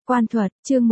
Quan thuật, chương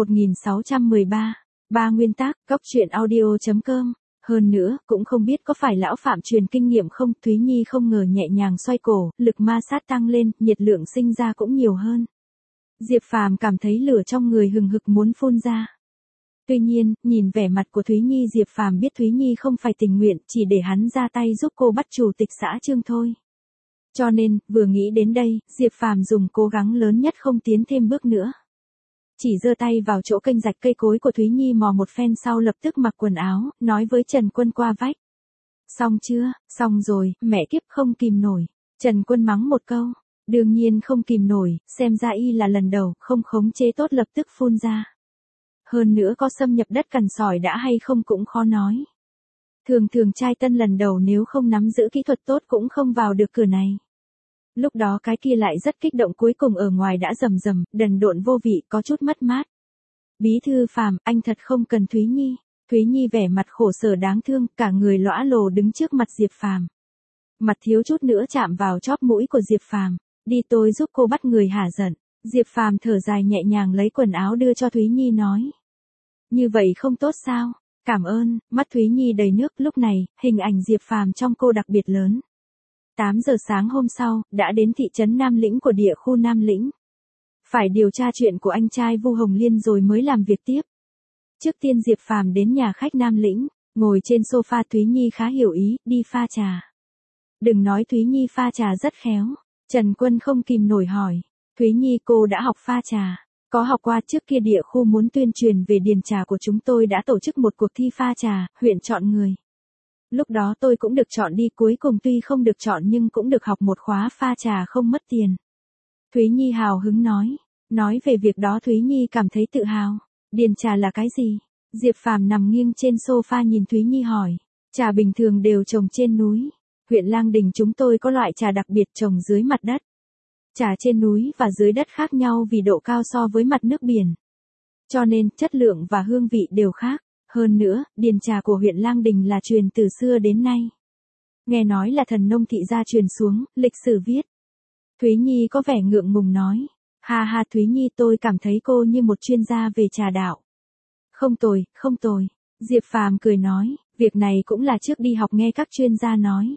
1613. Ba nguyên tắc, góc truyện audio.com. Hơn nữa, cũng không biết có phải lão Phạm truyền kinh nghiệm không, Thúy Nhi không ngờ nhẹ nhàng xoay cổ, lực ma sát tăng lên, nhiệt lượng sinh ra cũng nhiều hơn. Diệp Phàm cảm thấy lửa trong người hừng hực muốn phun ra. Tuy nhiên, nhìn vẻ mặt của Thúy Nhi, Diệp Phàm biết Thúy Nhi không phải tình nguyện, chỉ để hắn ra tay giúp cô bắt chủ tịch xã Trương thôi. Cho nên, vừa nghĩ đến đây, Diệp Phàm dùng cố gắng lớn nhất không tiến thêm bước nữa. Chỉ giơ tay vào chỗ kênh rạch cây cối của Thúy Nhi mò một phen sau lập tức mặc quần áo, nói với Trần Quân qua vách. Xong chưa, xong rồi, mẹ kiếp không kìm nổi. Trần Quân mắng một câu. Đương nhiên không kìm nổi, xem ra y là lần đầu, không khống chế tốt lập tức phun ra. Hơn nữa có xâm nhập đất cằn sỏi đã hay không cũng khó nói. Thường thường trai tân lần đầu nếu không nắm giữ kỹ thuật tốt cũng không vào được cửa này. Lúc đó cái kia lại rất kích động, cuối cùng ở ngoài đã rầm rầm, đần độn vô vị, có chút mất mát. Bí thư Phàm, anh thật không cần Thúy Nhi. Thúy Nhi vẻ mặt khổ sở đáng thương, cả người lõa lồ đứng trước mặt Diệp Phàm. Mặt thiếu chút nữa chạm vào chóp mũi của Diệp Phàm. Đi, tôi giúp cô bắt người hả giận. Diệp Phàm thở dài nhẹ nhàng lấy quần áo đưa cho Thúy Nhi nói. Như vậy không tốt sao? Cảm ơn. Mắt Thúy Nhi đầy nước, lúc này, hình ảnh Diệp Phàm trong cô đặc biệt lớn. 8 giờ sáng hôm sau, đã đến thị trấn Nam Lĩnh của địa khu Nam Lĩnh. Phải điều tra chuyện của anh trai Vu Hồng Liên rồi mới làm việc tiếp. Trước tiên Diệp Phàm đến nhà khách Nam Lĩnh, ngồi trên sofa. Thúy Nhi khá hiểu ý, đi pha trà. Đừng nói Thúy Nhi pha trà rất khéo. Trần Quân không kìm nổi hỏi. Thúy Nhi, cô đã học pha trà. Có học qua, trước kia địa khu muốn tuyên truyền về điền trà của chúng tôi đã tổ chức một cuộc thi pha trà, huyện chọn người. Lúc đó tôi cũng được chọn đi, cuối cùng tuy không được chọn nhưng cũng được học một khóa pha trà không mất tiền. Thúy Nhi hào hứng nói. Nói về việc đó Thúy Nhi cảm thấy tự hào. Điền trà là cái gì? Diệp Phàm nằm nghiêng trên sofa nhìn Thúy Nhi hỏi. Trà bình thường đều trồng trên núi. Huyện Lang Đình chúng tôi có loại trà đặc biệt trồng dưới mặt đất. Trà trên núi và dưới đất khác nhau vì độ cao so với mặt nước biển. Cho nên, chất lượng và hương vị đều khác. Hơn nữa, điền trà của huyện Lang Đình là truyền từ xưa đến nay. Nghe nói là thần nông thị gia truyền xuống, lịch sử viết. Thúy Nhi có vẻ ngượng ngùng nói. Ha ha, Thúy Nhi, tôi cảm thấy cô như một chuyên gia về trà đạo. Không tồi, không tồi. Diệp Phàm cười nói, việc này cũng là trước đi học nghe các chuyên gia nói.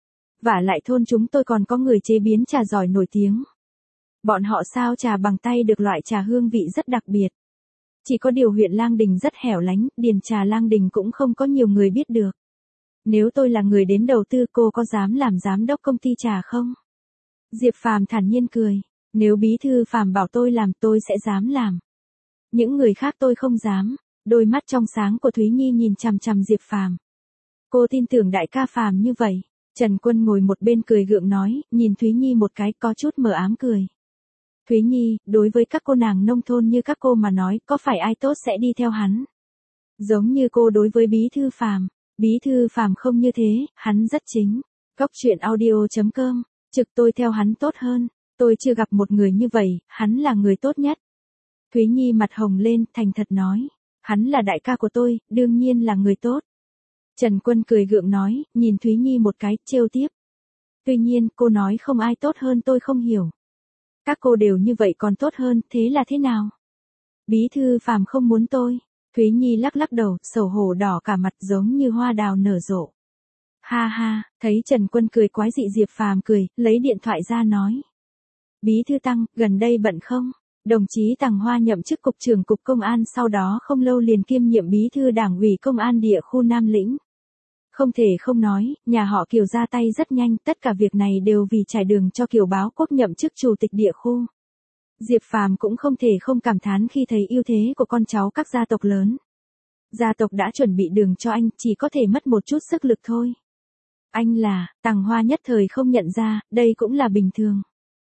Vả lại thôn chúng tôi còn có người chế biến trà giỏi nổi tiếng. Bọn họ sao trà bằng tay được loại trà hương vị rất đặc biệt. Chỉ có điều huyện Lang Đình rất hẻo lánh, điền trà Lang Đình cũng không có nhiều người biết được. Nếu tôi là người đến đầu tư, cô có dám làm giám đốc công ty trà không? Diệp Phàm thản nhiên cười. Nếu bí thư Phàm bảo tôi làm, tôi sẽ dám làm. Những người khác tôi không dám. Đôi mắt trong sáng của Thúy Nhi nhìn chằm chằm Diệp Phàm. Cô tin tưởng đại ca Phàm như vậy. Trần Quân ngồi một bên cười gượng nói, nhìn Thúy Nhi một cái, có chút mờ ám cười. Thúy Nhi, đối với các cô nàng nông thôn như các cô mà nói, có phải ai tốt sẽ đi theo hắn? Giống như cô đối với bí thư Phàm. Bí thư Phàm không như thế, hắn rất chính. Góc truyện audio.com. Trực tôi theo hắn tốt hơn. Tôi chưa gặp một người như vậy, hắn là người tốt nhất. Thúy Nhi mặt hồng lên, thành thật nói. Hắn là đại ca của tôi, đương nhiên là người tốt. Trần Quân cười gượng nói, nhìn Thúy Nhi một cái, trêu tiếp. Tuy nhiên, cô nói không ai tốt hơn tôi không hiểu. Các cô đều như vậy còn tốt hơn, thế là thế nào? Bí thư Phàm không muốn tôi. Thúy Nhi lắc lắc đầu, xấu hổ đỏ cả mặt giống như hoa đào nở rộ. Ha ha, thấy Trần Quân cười quái dị, Diệp Phàm cười, lấy điện thoại ra nói. Bí thư Tăng, gần đây bận không? Đồng chí Tằng Hoa nhậm chức cục trưởng cục công an, sau đó không lâu liền kiêm nhiệm bí thư đảng ủy công an địa khu Nam Lĩnh. Không thể không nói, nhà họ Kiều ra tay rất nhanh, tất cả việc này đều vì trải đường cho Kiều Báo Quốc nhậm chức chủ tịch địa khu. Diệp Phàm cũng không thể không cảm thán khi thấy ưu thế của con cháu các gia tộc lớn. Gia tộc đã chuẩn bị đường cho anh, chỉ có thể mất một chút sức lực thôi. Anh là, Tằng Hoa nhất thời không nhận ra, đây cũng là bình thường.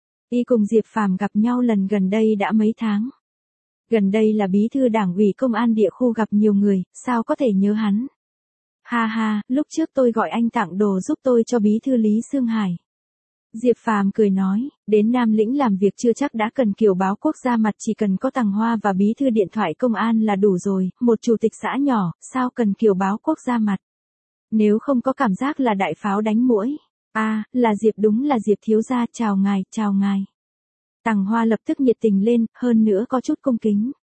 Y cùng Diệp Phàm gặp nhau lần gần đây đã mấy tháng. Gần đây là bí thư đảng ủy công an địa khu gặp nhiều người, sao có thể nhớ hắn. Ha ha, lúc trước tôi gọi anh tặng đồ giúp tôi cho bí thư Lý Sương Hải. Diệp Phàm cười nói, đến Nam Lĩnh làm việc chưa chắc đã cần Kiều Báo Quốc ra mặt, chỉ cần có Tằng Hoa và bí thư điện thoại công an là đủ rồi, một chủ tịch xã nhỏ, sao cần Kiều Báo Quốc ra mặt. Nếu không có cảm giác là đại pháo đánh muỗi. À, là Diệp, đúng là Diệp thiếu gia, chào ngài, chào ngài. Tằng Hoa lập tức nhiệt tình lên, hơn nữa có chút cung kính.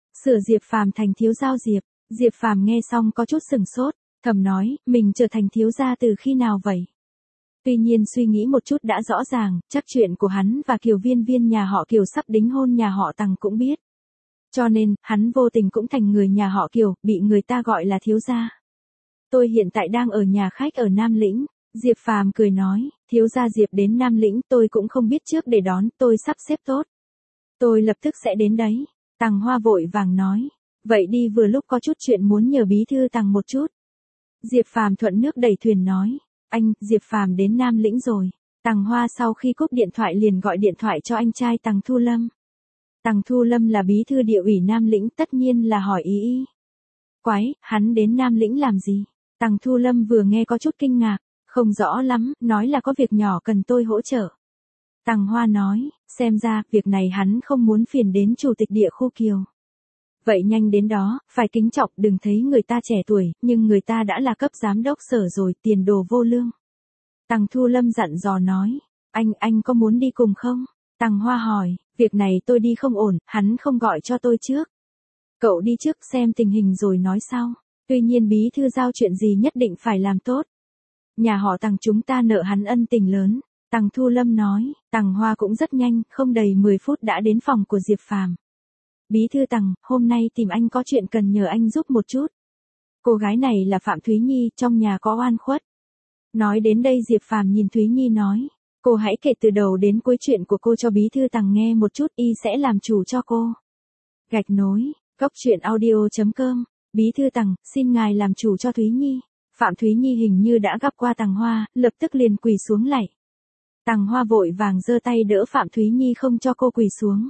Sửa Diệp Phàm thành thiếu giao Diệp. Diệp Phàm nghe xong có chút sừng sốt, thầm nói, mình trở thành thiếu gia từ khi nào vậy? Tuy nhiên suy nghĩ một chút đã rõ ràng, chắc chuyện của hắn và Kiều Viên Viên nhà họ Kiều sắp đính hôn nhà họ Tằng cũng biết. Cho nên, hắn vô tình cũng thành người nhà họ Kiều, bị người ta gọi là thiếu gia. Tôi hiện tại đang ở nhà khách ở Nam Lĩnh. Diệp Phàm cười nói, thiếu gia Diệp đến Nam Lĩnh tôi cũng không biết trước để đón, tôi sắp xếp tốt. Tôi lập tức sẽ đến đấy. Tằng Hoa vội vàng nói, vậy đi vừa lúc có chút chuyện muốn nhờ bí thư Tằng một chút. Diệp Phàm thuận nước đẩy thuyền nói, anh, Diệp Phàm đến Nam Lĩnh rồi. Tằng Hoa sau khi cúp điện thoại liền gọi điện thoại cho anh trai Tằng Thu Lâm. Tằng Thu Lâm là bí thư địa ủy Nam Lĩnh tất nhiên là hỏi ý. Quái, hắn đến Nam Lĩnh làm gì? Tằng Thu Lâm vừa nghe có chút kinh ngạc, không rõ lắm, nói là có việc nhỏ cần tôi hỗ trợ. Tằng Hoa nói, xem ra, việc này hắn không muốn phiền đến chủ tịch địa khu Kiều. Vậy nhanh đến đó, phải kính trọng, đừng thấy người ta trẻ tuổi, nhưng người ta đã là cấp giám đốc sở rồi, tiền đồ vô lương. Tằng Thu Lâm dặn dò nói, anh có muốn đi cùng không? Tằng Hoa hỏi, việc này tôi đi không ổn, hắn không gọi cho tôi trước. Cậu đi trước xem tình hình rồi nói sau. Tuy nhiên bí thư giao chuyện gì nhất định phải làm tốt. Nhà họ Tằng chúng ta nợ hắn ân tình lớn. Tằng Thu Lâm nói, Tằng Hoa cũng rất nhanh, không đầy 10 phút đã đến phòng của Diệp Phàm. Bí thư Tằng, hôm nay tìm anh có chuyện cần nhờ anh giúp một chút. Cô gái này là Phạm Thúy Nhi, trong nhà có oan khuất. Nói đến đây Diệp Phàm nhìn Thúy Nhi nói, cô hãy kể từ đầu đến cuối chuyện của cô cho bí thư Tằng nghe một chút, y sẽ làm chủ cho cô. Gạch nối, góc truyện audio.com, bí thư Tằng, xin ngài làm chủ cho Thúy Nhi. Phạm Thúy Nhi hình như đã gặp qua Tằng Hoa, lập tức liền quỳ xuống lạy. Tằng Hoa vội vàng giơ tay đỡ Phạm Thúy Nhi không cho cô quỳ xuống.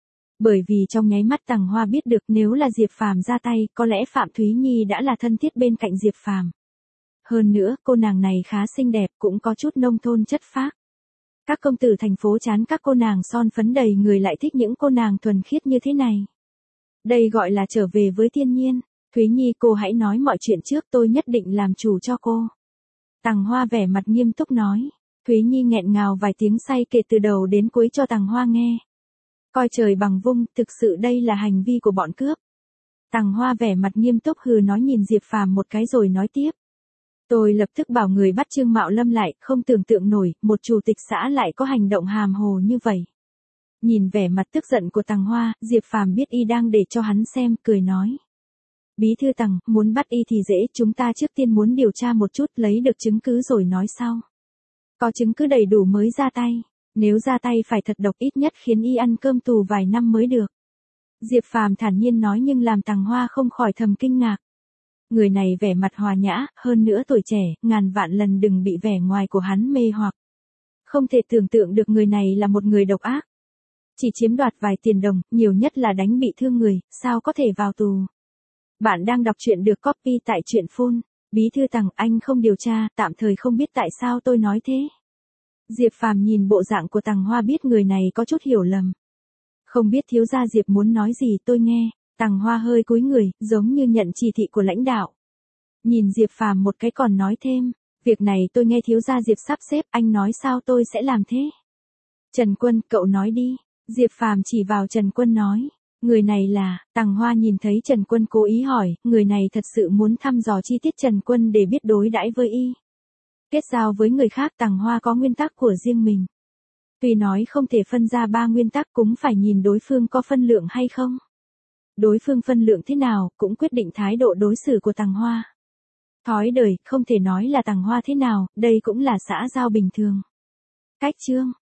Bởi vì trong nháy mắt Tằng Hoa biết được nếu là Diệp Phàm ra tay, có lẽ Phạm Thúy Nhi đã là thân thiết bên cạnh Diệp Phàm. Hơn nữa, cô nàng này khá xinh đẹp, cũng có chút nông thôn chất phác. Các công tử thành phố chán các cô nàng son phấn đầy người lại thích những cô nàng thuần khiết như thế này. Đây gọi là trở về với thiên nhiên. Thúy Nhi cô hãy nói mọi chuyện trước, tôi nhất định làm chủ cho cô. Tằng Hoa vẻ mặt nghiêm túc nói. Thúy Nhi nghẹn ngào vài tiếng say kể từ đầu đến cuối cho Tằng Hoa nghe. Coi trời bằng vung, thực sự đây là hành vi của bọn cướp. Tằng Hoa vẻ mặt nghiêm túc hừ nói nhìn Diệp Phàm một cái rồi nói tiếp. Tôi lập tức bảo người bắt Trương Mạo Lâm lại, không tưởng tượng nổi, một chủ tịch xã lại có hành động hàm hồ như vậy. Nhìn vẻ mặt tức giận của Tằng Hoa, Diệp Phàm biết y đang để cho hắn xem, cười nói. Bí thư Tằng, muốn bắt y thì dễ, chúng ta trước tiên muốn điều tra một chút, lấy được chứng cứ rồi nói sau. Có chứng cứ đầy đủ mới ra tay, nếu ra tay phải thật độc ít nhất khiến y ăn cơm tù vài năm mới được. Diệp Phàm thản nhiên nói nhưng làm Tằng Hoa không khỏi thầm kinh ngạc. Người này vẻ mặt hòa nhã, hơn nữa tuổi trẻ, ngàn vạn lần đừng bị vẻ ngoài của hắn mê hoặc. Không thể tưởng tượng được người này là một người độc ác. Chỉ chiếm đoạt vài tiền đồng, nhiều nhất là đánh bị thương người, sao có thể vào tù. Bạn đang đọc truyện được copy tại truyện Phun. Bí thư Tằng, anh không điều tra, tạm thời không biết tại sao tôi nói thế. Diệp Phàm nhìn bộ dạng của Tằng Hoa biết người này có chút hiểu lầm. Không biết thiếu gia Diệp muốn nói gì tôi nghe. Tằng Hoa hơi cúi người, giống như nhận chỉ thị của lãnh đạo. Nhìn Diệp Phàm một cái còn nói thêm, việc này tôi nghe thiếu gia Diệp sắp xếp, anh nói sao tôi sẽ làm thế. Trần Quân, cậu nói đi. Diệp Phàm chỉ vào Trần Quân nói. Người này là, Tằng Hoa nhìn thấy Trần Quân cố ý hỏi, người này thật sự muốn thăm dò chi tiết Trần Quân để biết đối đãi với y. Kết giao với người khác Tằng Hoa có nguyên tắc của riêng mình. Tuy nói không thể phân ra 3 nguyên tắc cũng phải nhìn đối phương có phân lượng hay không. Đối phương phân lượng thế nào cũng quyết định thái độ đối xử của Tằng Hoa. Thói đời, không thể nói là Tằng Hoa thế nào, đây cũng là xã giao bình thường. Cách chương